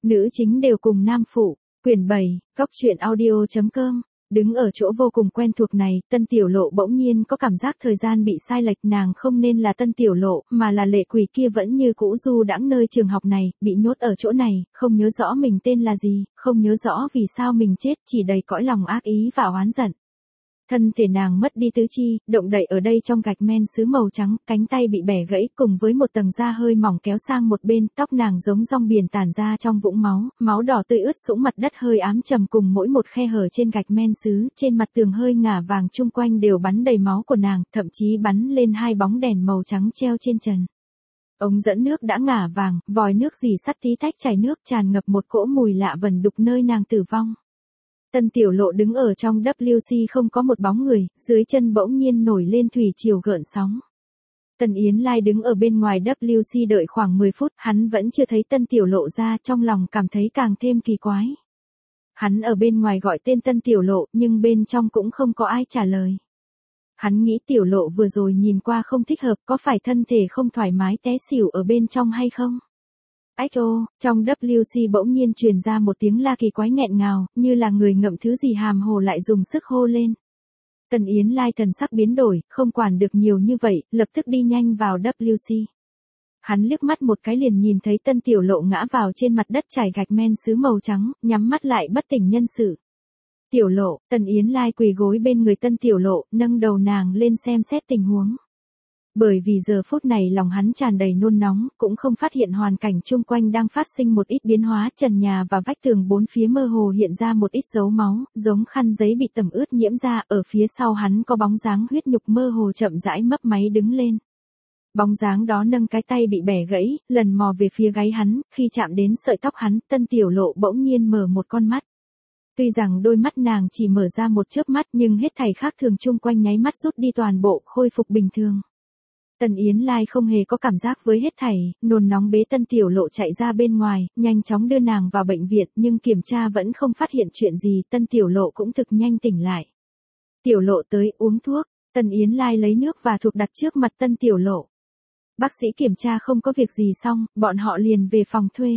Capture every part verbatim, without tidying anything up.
Nữ chính đều cùng nam phụ. Quyển bảy, góc truyện audio chấm com. Đứng ở chỗ vô cùng quen thuộc này, Tân Tiểu Lộ bỗng nhiên có cảm giác thời gian bị sai lệch, nàng không nên là Tân Tiểu Lộ, mà là lệ quỷ kia vẫn như cũ du đãng nơi trường học này, bị nhốt ở chỗ này, không nhớ rõ mình tên là gì, không nhớ rõ vì sao mình chết, chỉ đầy cõi lòng ác ý và oán giận. Thân thể nàng mất đi tứ chi, động đậy ở đây trong gạch men sứ màu trắng, cánh tay bị bẻ gãy cùng với một tầng da hơi mỏng kéo sang một bên, tóc nàng giống rong biển tản ra trong vũng máu, máu đỏ tươi ướt sũng mặt đất hơi ám trầm cùng mỗi một khe hở trên gạch men sứ, trên mặt tường hơi ngả vàng chung quanh đều bắn đầy máu của nàng, thậm chí bắn lên hai bóng đèn màu trắng treo trên trần. Ống dẫn nước đã ngả vàng, vòi nước rỉ sắt tí tách chảy nước tràn ngập một cỗ mùi lạ vẩn đục nơi nàng tử vong. Tân Tiểu Lộ đứng ở trong W C không có một bóng người, dưới chân bỗng nhiên nổi lên thủy triều gợn sóng. Tần Yến Lai đứng ở bên ngoài W C đợi khoảng mười phút, hắn vẫn chưa thấy Tân Tiểu Lộ ra, trong lòng cảm thấy càng thêm kỳ quái. Hắn ở bên ngoài gọi tên Tân Tiểu Lộ, nhưng bên trong cũng không có ai trả lời. Hắn nghĩ Tiểu Lộ vừa rồi nhìn qua không thích hợp, có phải thân thể không thoải mái té xỉu ở bên trong hay không? Ách ô, trong W C bỗng nhiên truyền ra một tiếng la kỳ quái nghẹn ngào, như là người ngậm thứ gì hàm hồ lại dùng sức hô lên. Tần Yến Lai thần sắc biến đổi, không quản được nhiều như vậy, lập tức đi nhanh vào W C. Hắn liếc mắt một cái liền nhìn thấy Tân Tiểu Lộ ngã vào trên mặt đất trải gạch men sứ màu trắng, nhắm mắt lại bất tỉnh nhân sự. Tiểu Lộ, Tần Yến Lai quỳ gối bên người Tân Tiểu Lộ, nâng đầu nàng lên xem xét tình huống. Bởi vì giờ phút này lòng hắn tràn đầy nôn nóng, cũng không phát hiện hoàn cảnh chung quanh đang phát sinh một ít biến hóa, trần nhà và vách tường bốn phía mơ hồ hiện ra một ít dấu máu, giống khăn giấy bị tẩm ướt nhiễm ra, ở phía sau hắn có bóng dáng huyết nhục mơ hồ chậm rãi mấp máy đứng lên. Bóng dáng đó nâng cái tay bị bẻ gãy, lần mò về phía gáy hắn, khi chạm đến sợi tóc hắn, Tân Tiểu Lộ bỗng nhiên mở một con mắt. Tuy rằng đôi mắt nàng chỉ mở ra một chớp mắt nhưng hết thảy khác thường chung quanh nháy mắt rút đi toàn bộ, khôi phục bình thường. Tần Yến Lai không hề có cảm giác với hết thảy, nôn nóng bế Tân Tiểu Lộ chạy ra bên ngoài, nhanh chóng đưa nàng vào bệnh viện nhưng kiểm tra vẫn không phát hiện chuyện gì, Tân Tiểu Lộ cũng thực nhanh tỉnh lại. Tiểu Lộ tới uống thuốc, Tần Yến Lai lấy nước và thuốc đặt trước mặt Tân Tiểu Lộ. Bác sĩ kiểm tra không có việc gì xong, bọn họ liền về phòng thuê.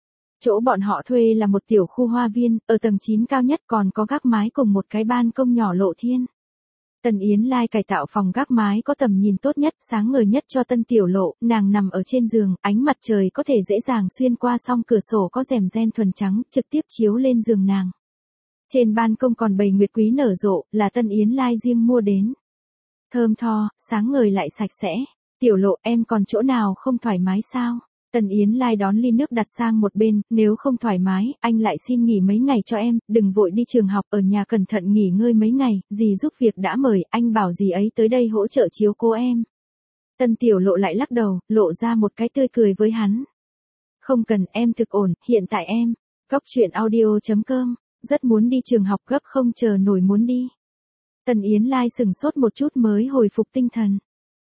Chỗ bọn họ thuê là một tiểu khu hoa viên, ở tầng chín cao nhất còn có gác mái cùng một cái ban công nhỏ lộ thiên. Tần Yến Lai cải tạo phòng gác mái có tầm nhìn tốt nhất, sáng ngời nhất cho Tân Tiểu Lộ, nàng nằm ở trên giường, ánh mặt trời có thể dễ dàng xuyên qua song cửa sổ có rèm ren thuần trắng, trực tiếp chiếu lên giường nàng. Trên ban công còn bầy nguyệt quý nở rộ, là Tân Yến Lai riêng mua đến. Thơm tho, sáng ngời lại sạch sẽ. Tiểu Lộ, em còn chỗ nào không thoải mái sao? Tần Yến Lai đón ly nước đặt sang một bên, nếu không thoải mái, anh lại xin nghỉ mấy ngày cho em, đừng vội đi trường học, ở nhà cẩn thận nghỉ ngơi mấy ngày, dì giúp việc đã mời, anh bảo dì ấy tới đây hỗ trợ chiếu cố em. Tân Tiểu Lộ lại lắc đầu, lộ ra một cái tươi cười với hắn. Không cần, em thực ổn, hiện tại em, góc truyện audio chấm com, rất muốn đi trường học gấp không chờ nổi muốn đi. Tần Yến Lai sừng sốt một chút mới hồi phục tinh thần.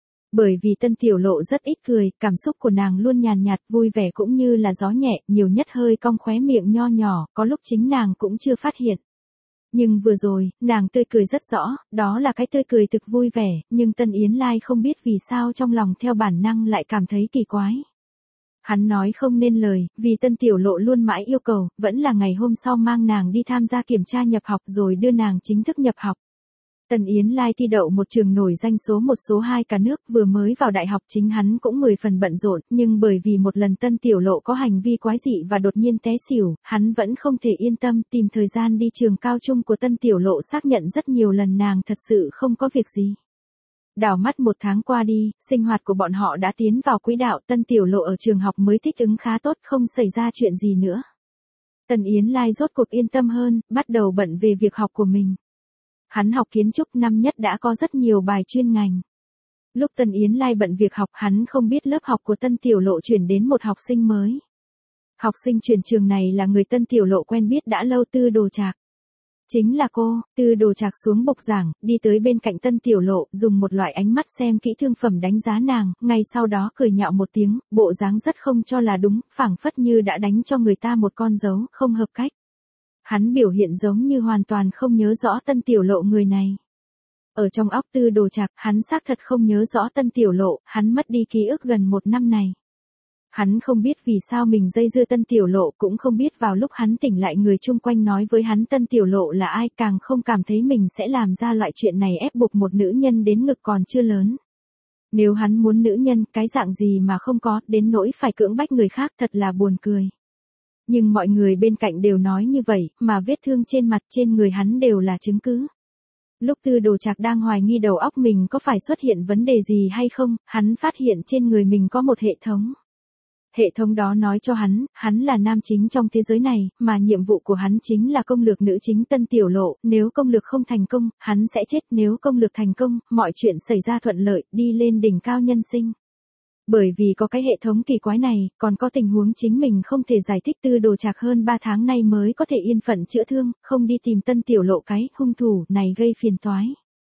Bởi vì Tân Tiểu Lộ rất ít cười, cảm xúc của nàng luôn nhàn nhạt, vui vẻ cũng như là gió nhẹ, nhiều nhất hơi cong khóe miệng nho nhỏ, có lúc chính nàng cũng chưa phát hiện. Nhưng vừa rồi, nàng tươi cười rất rõ, đó là cái tươi cười thực vui vẻ, nhưng Tân Yến Lai không biết vì sao trong lòng theo bản năng lại cảm thấy kỳ quái. Hắn nói không nên lời, vì Tân Tiểu Lộ luôn mãi yêu cầu, vẫn là ngày hôm sau mang nàng đi tham gia kiểm tra nhập học rồi đưa nàng chính thức nhập học. Tần Yến Lai thi đậu một trường nổi danh số một số hai cả nước, vừa mới vào đại học chính hắn cũng mười phần bận rộn, nhưng bởi vì một lần Tân Tiểu Lộ có hành vi quái dị và đột nhiên té xỉu, hắn vẫn không thể yên tâm, tìm thời gian đi trường cao trung của Tân Tiểu Lộ xác nhận rất nhiều lần nàng thật sự không có việc gì. Đảo mắt một tháng qua đi, sinh hoạt của bọn họ đã tiến vào quỹ đạo, Tân Tiểu Lộ ở trường học mới thích ứng khá tốt, không xảy ra chuyện gì nữa. Tần Yến Lai rốt cuộc yên tâm hơn, bắt đầu bận về việc học của mình. Hắn học kiến trúc năm nhất đã có rất nhiều bài chuyên ngành. Lúc Tần Yến Lai bận việc học hắn không biết lớp học của Tân Tiểu Lộ chuyển đến một học sinh mới. Học sinh chuyển trường này là người Tân Tiểu Lộ quen biết đã lâu, Tư Đồ Trạc. Chính là cô, Tư Đồ Trạc xuống bục giảng, đi tới bên cạnh Tân Tiểu Lộ, dùng một loại ánh mắt xem kỹ thương phẩm đánh giá nàng, ngay sau đó cười nhạo một tiếng, bộ dáng rất không cho là đúng, phảng phất như đã đánh cho người ta một con dấu, không hợp cách. Hắn biểu hiện giống như hoàn toàn không nhớ rõ Tân Tiểu Lộ người này. Ở trong óc Tư Đồ Trạc, hắn xác thật không nhớ rõ Tân Tiểu Lộ, hắn mất đi ký ức gần một năm này. Hắn không biết vì sao mình dây dưa Tân Tiểu Lộ, cũng không biết vào lúc hắn tỉnh lại người chung quanh nói với hắn Tân Tiểu Lộ là ai, càng không cảm thấy mình sẽ làm ra loại chuyện này ép buộc một nữ nhân đến ngực còn chưa lớn. Nếu hắn muốn nữ nhân, cái dạng gì mà không có, đến nỗi phải cưỡng bách người khác, thật là buồn cười. Nhưng mọi người bên cạnh đều nói như vậy, mà vết thương trên mặt trên người hắn đều là chứng cứ. Lúc Tư Đồ Trạc đang hoài nghi đầu óc mình có phải xuất hiện vấn đề gì hay không, hắn phát hiện trên người mình có một hệ thống. Hệ thống đó nói cho hắn, hắn là nam chính trong thế giới này, mà nhiệm vụ của hắn chính là công lược nữ chính Tân Tiểu Lộ, nếu công lược không thành công, hắn sẽ chết, nếu công lược thành công, mọi chuyện xảy ra thuận lợi, đi lên đỉnh cao nhân sinh. Bởi vì có cái hệ thống kỳ quái này, còn có tình huống chính mình không thể giải thích, Tư Đồ Trạc hơn ba tháng nay mới có thể yên phận chữa thương, không đi tìm Tân Tiểu Lộ cái hung thủ này gây phiền toái.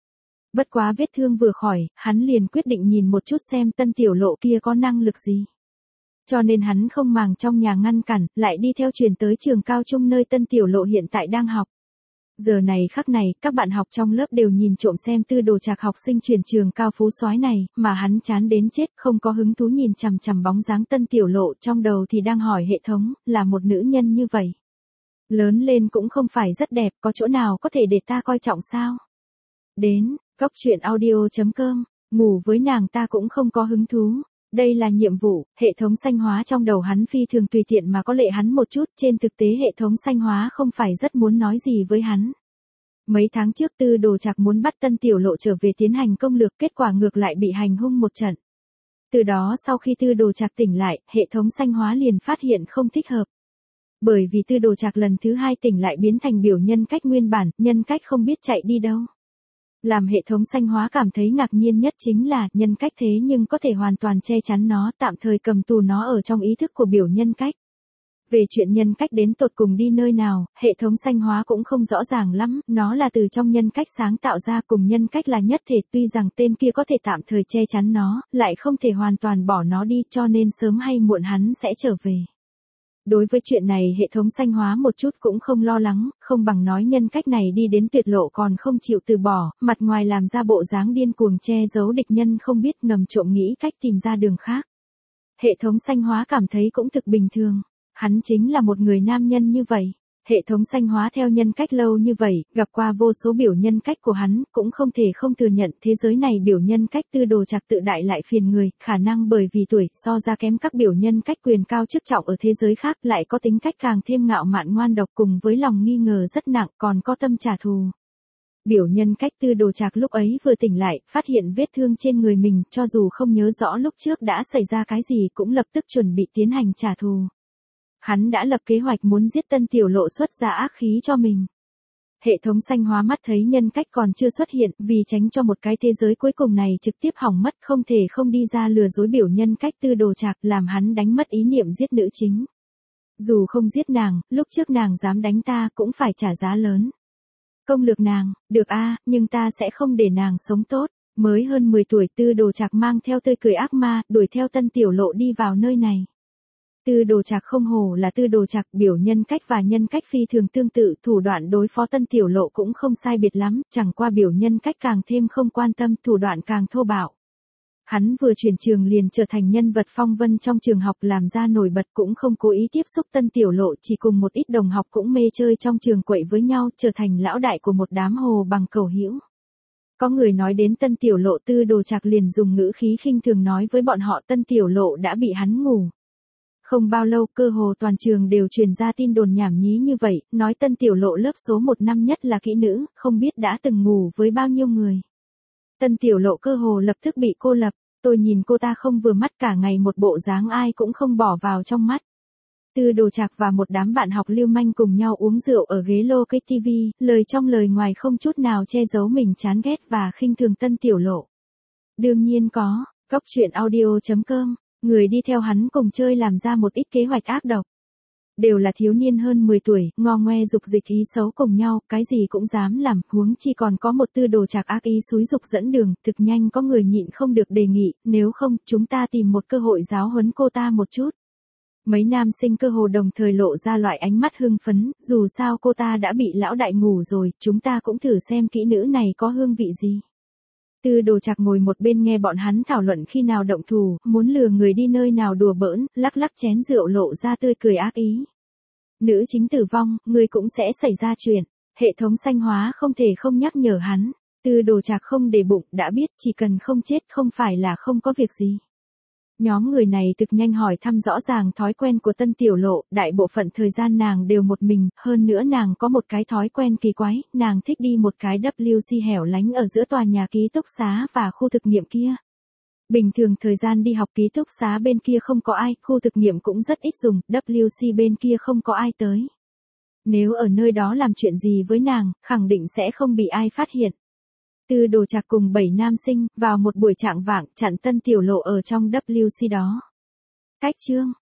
Bất quá vết thương vừa khỏi, hắn liền quyết định nhìn một chút xem Tân Tiểu Lộ kia có năng lực gì. Cho nên hắn không màng trong nhà ngăn cản, lại đi theo truyền tới trường cao trung nơi Tân Tiểu Lộ hiện tại đang học. Giờ này khắc này, các bạn học trong lớp đều nhìn trộm xem Tư Đồ Trạc học sinh chuyển trường cao phú soái này, mà hắn chán đến chết, không có hứng thú nhìn chằm chằm bóng dáng Tân Tiểu Lộ, trong đầu thì đang hỏi hệ thống, là một nữ nhân như vậy. Lớn lên cũng không phải rất đẹp, có chỗ nào có thể để ta coi trọng sao? Đến, góc truyện audio chấm com, ngủ với nàng ta cũng không có hứng thú. Đây là nhiệm vụ, hệ thống sanh hóa trong đầu hắn phi thường tùy tiện mà có lệ hắn một chút, trên thực tế hệ thống sanh hóa không phải rất muốn nói gì với hắn. Mấy tháng trước Tư Đồ Trạc muốn bắt Tân Tiểu Lộ trở về tiến hành công lược, kết quả ngược lại bị hành hung một trận. Từ đó sau khi Tư Đồ Trạc tỉnh lại, hệ thống sanh hóa liền phát hiện không thích hợp. Bởi vì Tư Đồ Trạc lần thứ hai tỉnh lại biến thành biểu nhân cách nguyên bản, nhân cách không biết chạy đi đâu. Làm hệ thống sanh hóa cảm thấy ngạc nhiên nhất chính là nhân cách thế nhưng có thể hoàn toàn che chắn nó, tạm thời cầm tù nó ở trong ý thức của biểu nhân cách. Về chuyện nhân cách đến tột cùng đi nơi nào, hệ thống sanh hóa cũng không rõ ràng lắm, nó là từ trong nhân cách sáng tạo ra, cùng nhân cách là nhất thể, tuy rằng tên kia có thể tạm thời che chắn nó, lại không thể hoàn toàn bỏ nó đi, cho nên sớm hay muộn hắn sẽ trở về. Đối với chuyện này hệ thống sanh hóa một chút cũng không lo lắng, không bằng nói nhân cách này đi đến tuyệt lộ còn không chịu từ bỏ, mặt ngoài làm ra bộ dáng điên cuồng che giấu địch nhân không biết, ngầm trộm nghĩ cách tìm ra đường khác. Hệ thống sanh hóa cảm thấy cũng thực bình thường, hắn chính là một người nam nhân như vậy. Hệ thống sanh hóa theo nhân cách lâu như vậy, gặp qua vô số biểu nhân cách của hắn, cũng không thể không thừa nhận thế giới này biểu nhân cách Tư Đồ Trạc tự đại lại phiền người, khả năng bởi vì tuổi so ra kém các biểu nhân cách quyền cao chức trọng ở thế giới khác, lại có tính cách càng thêm ngạo mạn ngoan độc, cùng với lòng nghi ngờ rất nặng, còn có tâm trả thù. Biểu nhân cách Tư Đồ Trạc lúc ấy vừa tỉnh lại, phát hiện vết thương trên người mình, cho dù không nhớ rõ lúc trước đã xảy ra cái gì cũng lập tức chuẩn bị tiến hành trả thù. Hắn đã lập kế hoạch muốn giết Tân Tiểu Lộ xuất ra ác khí cho mình. Hệ thống sanh hóa mắt thấy nhân cách còn chưa xuất hiện, vì tránh cho một cái thế giới cuối cùng này trực tiếp hỏng mất, không thể không đi ra lừa dối biểu nhân cách Tư Đồ Trạc, làm hắn đánh mất ý niệm giết nữ chính. Dù không giết nàng, lúc trước nàng dám đánh ta cũng phải trả giá lớn. Công lược nàng, được a, nhưng ta sẽ không để nàng sống tốt. Mới hơn mười tuổi Tư Đồ Trạc mang theo tươi cười ác ma, đuổi theo Tân Tiểu Lộ đi vào nơi này. Tư Đồ Trạc không hổ là Tư Đồ Trạc, biểu nhân cách và nhân cách phi thường tương tự, thủ đoạn đối phó Tân Tiểu Lộ cũng không sai biệt lắm, chẳng qua biểu nhân cách càng thêm không quan tâm, thủ đoạn càng thô bạo. Hắn vừa chuyển trường liền trở thành nhân vật phong vân trong trường học, làm ra nổi bật, cũng không cố ý tiếp xúc Tân Tiểu Lộ, chỉ cùng một ít đồng học cũng mê chơi trong trường quậy với nhau, trở thành lão đại của một đám hồ bằng cầu hữu. Có người nói đến Tân Tiểu Lộ, Tư Đồ Trạc liền dùng ngữ khí khinh thường nói với bọn họ Tân Tiểu Lộ đã bị hắn ngủ. Không bao lâu cơ hồ toàn trường đều truyền ra tin đồn nhảm nhí như vậy, nói Tân Tiểu Lộ lớp số một năm nhất là kỹ nữ, không biết đã từng ngủ với bao nhiêu người. Tân Tiểu Lộ cơ hồ lập tức bị cô lập, tôi nhìn cô ta không vừa mắt, cả ngày một bộ dáng ai cũng không bỏ vào trong mắt. Tư Đồ Trạc và một đám bạn học lưu manh cùng nhau uống rượu ở ghế lô cái tivi, lời trong lời ngoài không chút nào che giấu mình chán ghét và khinh thường Tân Tiểu Lộ. Đương nhiên có, góc truyện audio chấm com. Người đi theo hắn cùng chơi làm ra một ít kế hoạch ác độc. Đều là thiếu niên hơn mười tuổi, ngo ngoe dục dịch ý xấu cùng nhau, cái gì cũng dám làm, huống chi còn có một Tư Đồ Trạc ác ý xúi dục dẫn đường, thực nhanh có người nhịn không được đề nghị, nếu không, chúng ta tìm một cơ hội giáo huấn cô ta một chút. Mấy nam sinh cơ hồ đồng thời lộ ra loại ánh mắt hưng phấn, dù sao cô ta đã bị lão đại ngủ rồi, chúng ta cũng thử xem kỹ nữ này có hương vị gì. Tư Đồ Trạc ngồi một bên nghe bọn hắn thảo luận khi nào động thủ, muốn lừa người đi nơi nào đùa bỡn, lắc lắc chén rượu lộ ra tươi cười ác ý. Nữ chính tử vong, người cũng sẽ xảy ra chuyện. Hệ thống sanh hóa không thể không nhắc nhở hắn. Tư Đồ Trạc không để bụng, đã biết chỉ cần không chết không phải là không có việc gì. Nhóm người này thực nhanh hỏi thăm rõ ràng thói quen của Tân Tiểu Lộ, đại bộ phận thời gian nàng đều một mình, hơn nữa nàng có một cái thói quen kỳ quái, nàng thích đi một cái W C hẻo lánh ở giữa tòa nhà ký túc xá và khu thực nghiệm kia. Bình thường thời gian đi học ký túc xá bên kia không có ai, khu thực nghiệm cũng rất ít dùng, W C bên kia không có ai tới. Nếu ở nơi đó làm chuyện gì với nàng, khẳng định sẽ không bị ai phát hiện. Tư Đồ Trạc cùng bảy nam sinh, vào một buổi trạng vạng, chặn Tân Tiểu Lộ ở trong W C đó. Cách chương,